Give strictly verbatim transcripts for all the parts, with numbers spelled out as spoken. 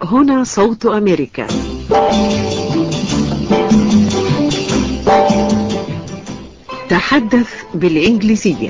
هنا صوت أمريكا. تحدث بالإنجليزية.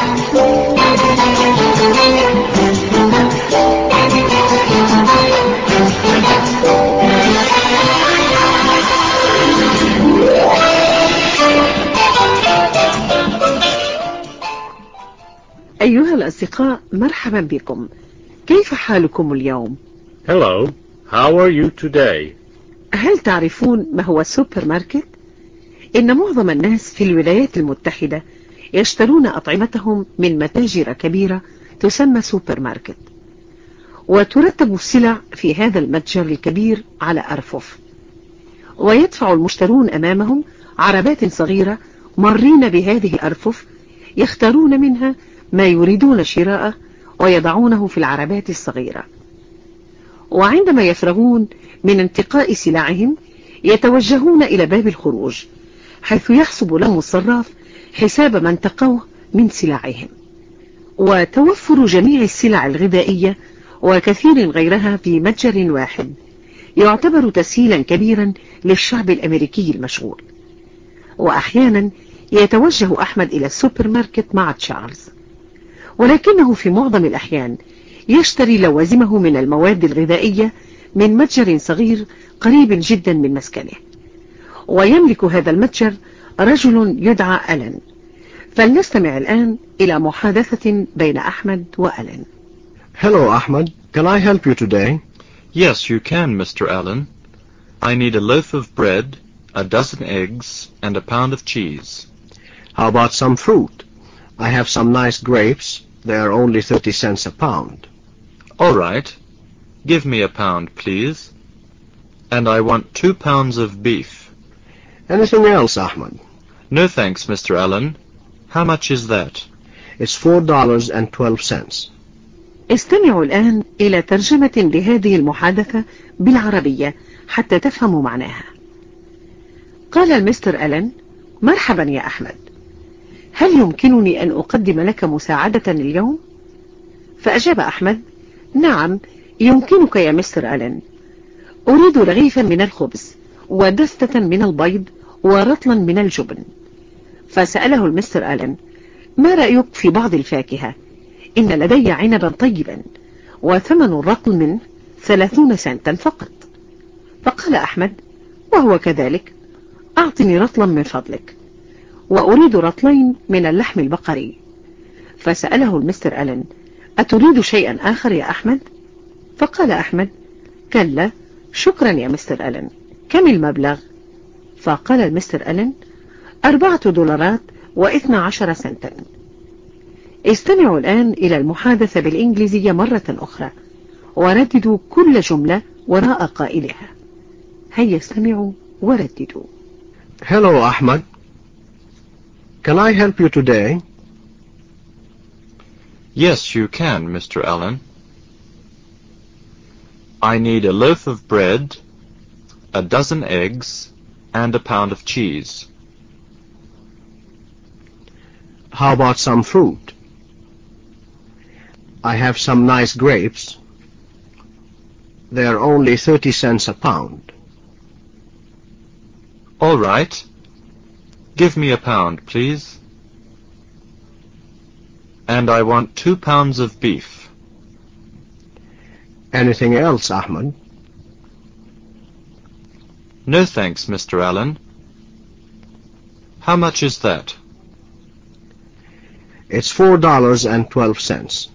أيها الأصدقاء، مرحبا بكم. كيف حالكم اليوم؟ Hello, how are you today? هل تعرفون ما هو السوبر ماركت؟ إن معظم الناس في الولايات المتحدة يشترون أطعمتهم من متاجر كبيرة تسمى سوبر ماركت، وترتب السلع في هذا المتجر الكبير على أرفف، ويدفع المشترون أمامهم عربات صغيرة مارين بهذه الأرفف، يختارون منها ما يريدون شراءه ويضعونه في العربات الصغيرة، وعندما يفرغون من انتقاء سلعهم يتوجهون إلى باب الخروج، حيث يحسب لهم الصراف حساب ما انتقوه من سلعهم. وتوفر جميع السلع الغذائية وكثير غيرها في متجر واحد يعتبر تسهيلا كبيرا للشعب الأمريكي المشغول. وأحيانا يتوجه أحمد إلى السوبر ماركت مع تشارلز، ولكنه في معظم الأحيان يشتري لوازمه من المواد الغذائية من متجر صغير قريب جدا من مسكنه. ويملك هذا المتجر رجل يدعى ألان. فلنستمع الآن إلى محادثة بين أحمد وألان. Hello, Ahmed. Can I help you today? Yes, you can, Mister Allen. I need a loaf of bread, a dozen eggs, and a pound of cheese. How about some fruit? I have some nice grapes. They are only thirty cents a pound. All right. Give me a pound, please. And I want two pounds of beef. Anything else, Ahmed? No thanks, Mister Allen. How much is that? It's four dollars and twelve cents. استمعوا الآن إلى ترجمة لهذه المحادثة بالعربية حتى تفهموا معناها. قال المستر ألان: مرحبا يا أحمد، هل يمكنني أن أقدم لك مساعدة اليوم؟ فأجاب أحمد: نعم يمكنك يا مستر ألان، أريد رغيفا من الخبز ودستة من البيض ورطلا من الجبن. فسأله المستر ألان: ما رأيك في بعض الفاكهة؟ إن لدي عنبا طيبا وثمن الرطل منه ثلاثون سنتا فقط. فقال أحمد: وهو كذلك، أعطني رطلا من فضلك، وأريد رطلين من اللحم البقري. فسأله المستر ألان: أتريد شيئا آخر يا أحمد؟ فقال أحمد: كلا شكرا يا مستر ألان. كم المبلغ؟ فقال المستر ألان: أربعة دولارات واثنى عشر سنتا. استمعوا الآن إلى المحادثة بالإنجليزية مرة أخرى، ورددوا كل جملة وراء قائلها. هيا استمعوا ورددوا. Hello, Ahmed. Can I help you today? Yes, you can, Mister Allen. I need a loaf of bread, a dozen eggs, and a pound of cheese. How about some fruit? I have some nice grapes. They are only thirty cents a pound. All right. Give me a pound, please. And I want two pounds of beef. Anything else, Ahmed? No thanks, Mister Allen. How much is that? It's four dollars and twelve cents.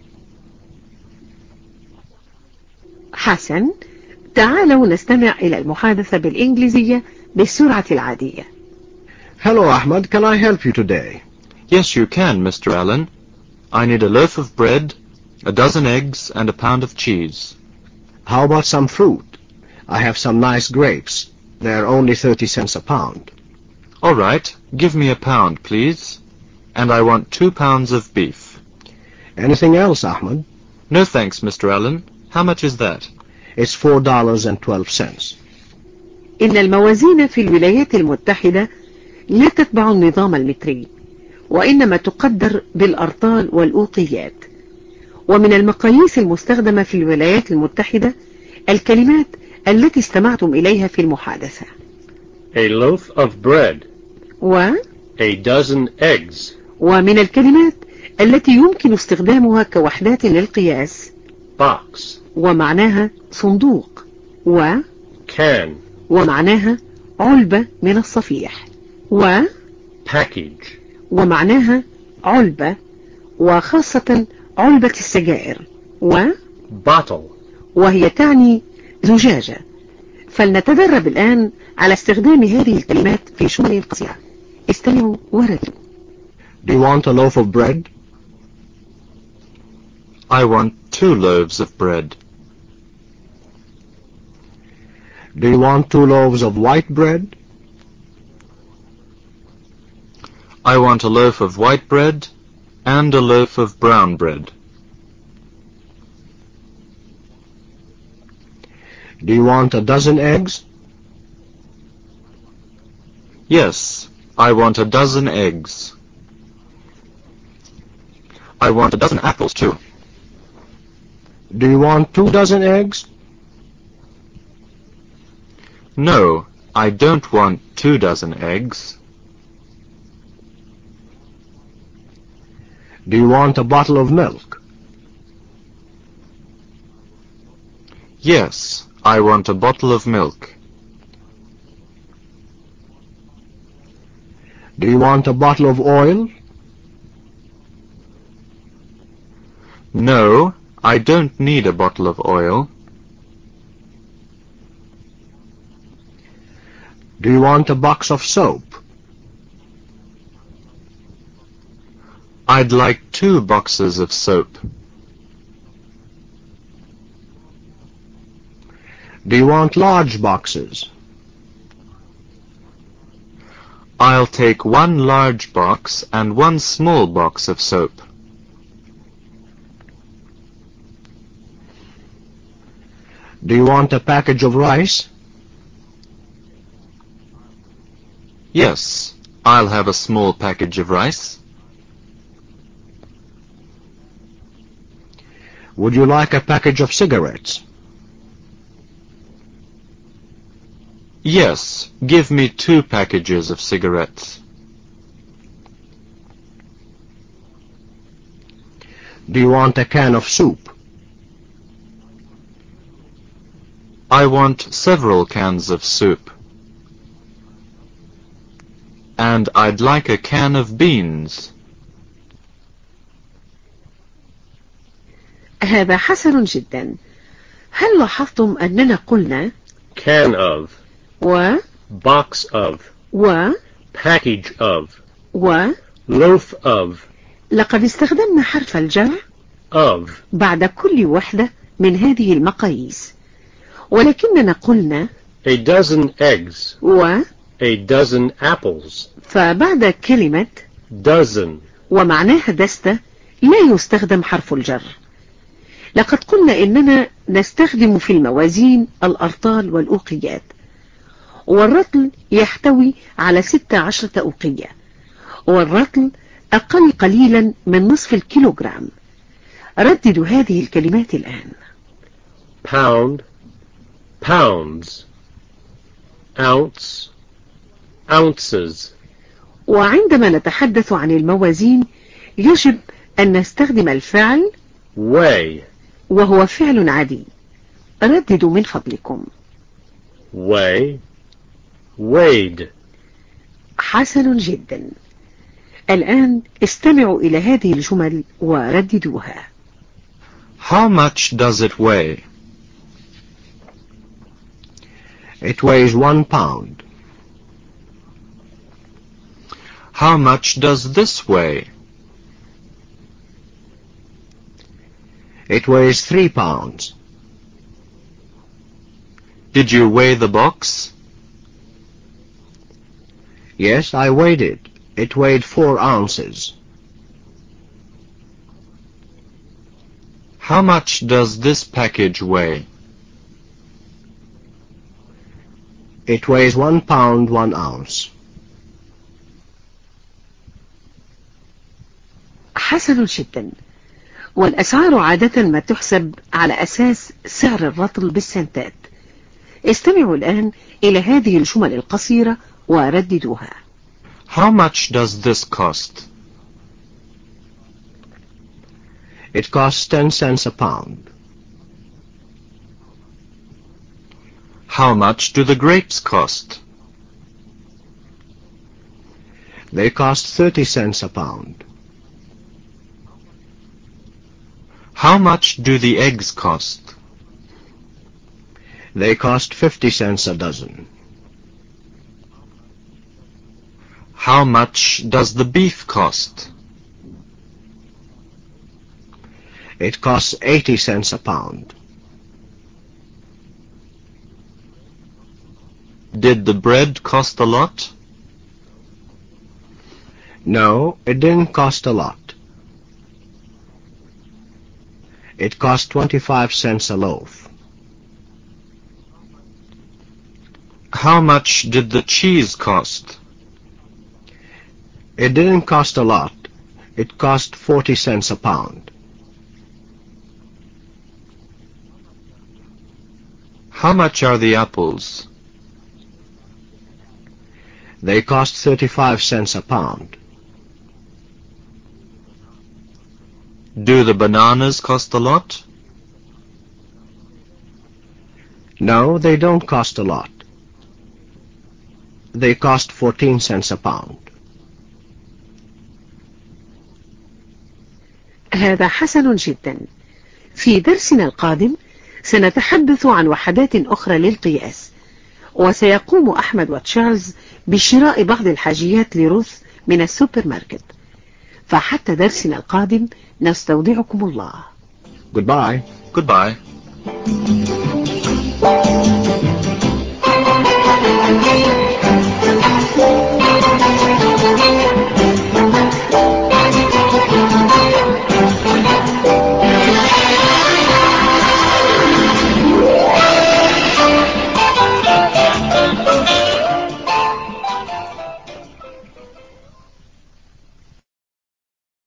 حسن، تعالوا نستمع إلى المحادثة بالإنجليزية بالسرعة العادية. Hello, Ahmed. Can I help you today? Yes, you can, Mister Allen. I need a loaf of bread, a dozen eggs, and a pound of cheese. How about some fruit? I have some nice grapes. They are only thirty cents a pound. All right. Give me a pound, please. And I want two pounds of beef. Anything else, Ahmed? No thanks, Mister Allen. How much is that? It's four dollars and twelve cents. إن الموازين في الولايات المتحدة لا تتبع النظام المتري، وإنما تقدر بالأرطال والأوقيات. ومن المقاييس المستخدمة في الولايات المتحدة الكلمات التي استمعتم إليها في المحادثة. A loaf of bread. و A dozen eggs. ومن الكلمات التي يمكن استخدامها كوحدات للقياس. Box. ومعناها صندوق. و Can. ومعناها علبة من الصفيح. و Package. ومعناها علبة، وخاصة علبة السجائر. و Bottle. وهي تعني زجاجة. فلنتدرب الآن على استخدام هذه الكلمات في جمل قصيرة. استمعوا وردوا. Do you want a loaf of bread? I want two loaves of bread. Do you want two loaves of white bread? I want a loaf of white bread and a loaf of brown bread. Do you want a dozen eggs? Yes, I want a dozen eggs. I want a dozen apples too. Do you want two dozen eggs? No, I don't want two dozen eggs. Do you want a bottle of milk? Yes, I want a bottle of milk. Do you want a bottle of oil? No, I don't need a bottle of oil. Do you want a box of soap? I'd like two boxes of soap. Do you want large boxes? I'll take one large box and one small box of soap. Do you want a package of rice? Yes, I'll have a small package of rice. Would you like a package of cigarettes? Yes, give me two packages of cigarettes. Do you want a can of soup? I want several cans of soup. And I'd like a can of beans. هذا حسن جدا. هل لاحظتم أننا قلنا Can of. و Box of. و Package of. و Loaf of. لقد استخدمنا حرف الجر Of. بعد كل وحدة من هذه المقاييس، ولكننا قلنا A dozen eggs. و A dozen apples. فبعد كلمة Dozen. ومعناها دستة لا يستخدم حرف الجر. لقد قلنا إننا نستخدم في الموازين الأرطال والأوقيات، والرطل يحتوي على ستة عشرة أوقية، والرطل أقل قليلا من نصف الكيلوغرام. رددوا هذه الكلمات الآن. Pound. Pounds. Ounce. Ounces. وعندما نتحدث عن الموازين يجب أن نستخدم الفعل Weigh. وهو فعل عادي. رددوا من فضلكم. Weigh. Weighed. حسن جدا. الآن استمعوا إلى هذه الجمل ورددوها. How much does it weigh? It weighs one pound. How much does this weigh? It weighs three pounds. Did you weigh the box? Yes, I weighed it. It weighed four ounces. How much does this package weigh? It weighs one pound, one ounce. حسن جدا. والأسعار عادة ما تحسب على أساس سعر الرطل بالسنتات. استمعوا الآن إلى هذه الجمل القصيرة ورددوها. How much does this cost? It costs ten cents a pound. How much do the grapes cost? They cost thirty cents a pound. How much do the eggs cost? They cost fifty cents a dozen. How much does the beef cost? It costs eighty cents a pound. Did the bread cost a lot? No, it didn't cost a lot. It cost twenty-five cents a loaf. How much did the cheese cost? It didn't cost a lot. It cost forty cents a pound. How much are the apples? They cost thirty-five cents a pound. Do the bananas cost a lot? No, they don't cost a lot. They cost fourteen cents a pound. هذا حسن جدا. في درسنا القادم سنتحدث عن وحدات أخرى للقياس، وسيقوم أحمد وتشارلز بشراء بعض الحاجيات لروث من السوبر ماركت. فحتى درسنا القادم نستودعكم الله. Goodbye. Goodbye.